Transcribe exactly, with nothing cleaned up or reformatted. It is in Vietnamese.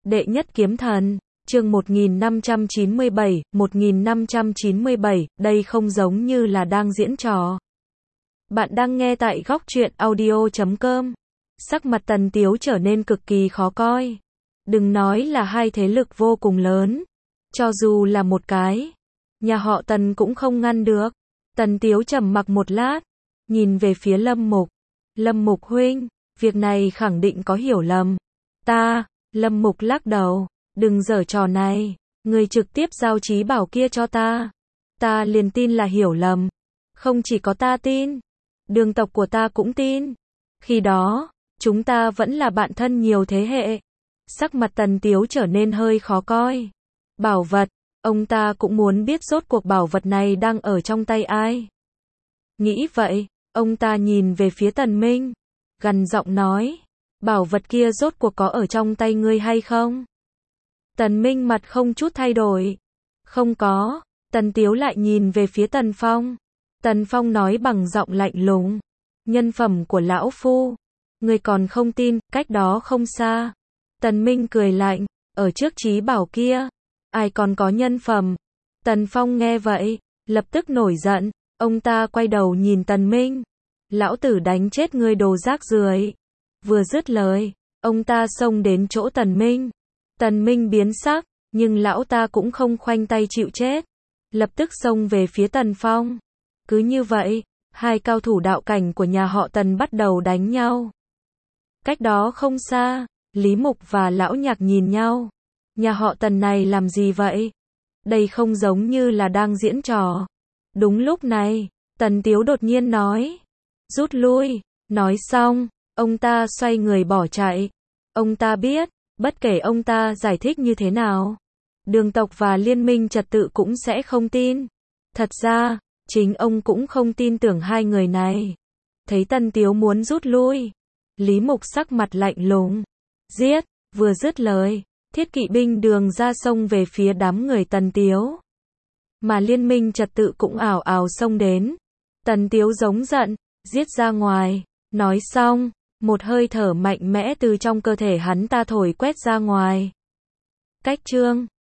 Đệ nhất kiếm thần, chương một nghìn năm trăm chín mươi bảy, một nghìn năm trăm chín mươi bảy, đây không giống như là đang diễn trò. Bạn đang nghe tại góc truyện audio chấm com. Sắc mặt Tần Tiếu trở nên cực kỳ khó coi. Đừng nói là hai thế lực vô cùng lớn. Cho dù là một cái, nhà họ Tần cũng không ngăn được. Tần Tiếu trầm mặc một lát, nhìn về phía Lâm Mục. Lâm Mục huynh, việc này khẳng định có hiểu lầm. Ta, Lâm Mục lắc đầu, đừng giở trò này, người trực tiếp giao trí bảo kia cho ta. Ta liền tin là hiểu lầm. Không chỉ có ta tin, đường tộc của ta cũng tin. Khi đó, chúng ta vẫn là bạn thân nhiều thế hệ. Sắc mặt Tần Tiếu trở nên hơi khó coi. Bảo vật, ông ta cũng muốn biết rốt cuộc bảo vật này đang ở trong tay ai. Nghĩ vậy, ông ta nhìn về phía Tần Minh, gằn giọng nói, bảo vật kia rốt cuộc có ở trong tay ngươi hay không? Tần Minh mặt không chút thay đổi. Không có. Tần Tiếu lại nhìn về phía Tần Phong. Tần Phong nói bằng giọng lạnh lùng, nhân phẩm của lão phu, ngươi còn không tin, cách đó không xa. Tần Minh cười lạnh, ở trước trí bảo kia, ai còn có nhân phẩm? Tần Phong nghe vậy, lập tức nổi giận, ông ta quay đầu nhìn Tần Minh. Lão tử đánh chết ngươi đồ rác rưởi. Vừa dứt lời, ông ta xông đến chỗ Tần Minh. Tần Minh biến sắc, nhưng lão ta cũng không khoanh tay chịu chết. Lập tức xông về phía Tần Phong. Cứ như vậy, hai cao thủ đạo cảnh của nhà họ Tần bắt đầu đánh nhau. Cách đó không xa, Lý Mục và Lão Nhạc nhìn nhau. Nhà họ Tần này làm gì vậy? Đây không giống như là đang diễn trò. Đúng lúc này, Tần Tiếu đột nhiên nói, rút lui. Nói xong, ông ta xoay người bỏ chạy. Ông ta biết, bất kể ông ta giải thích như thế nào, đường tộc và liên minh trật tự cũng sẽ không tin. Thật ra, chính ông cũng không tin tưởng hai người này. Thấy Tần Tiếu muốn rút lui, Lý Mục sắc mặt lạnh lùng, giết. Vừa dứt lời, thiết kỵ binh đường ra sông về phía đám người Tần Tiếu. Mà liên minh trật tự cũng ảo ảo xông đến. Tần Tiếu giống giận, giết ra ngoài. Nói xong, một hơi thở mạnh mẽ từ trong cơ thể hắn ta thổi quét ra ngoài. Cách chương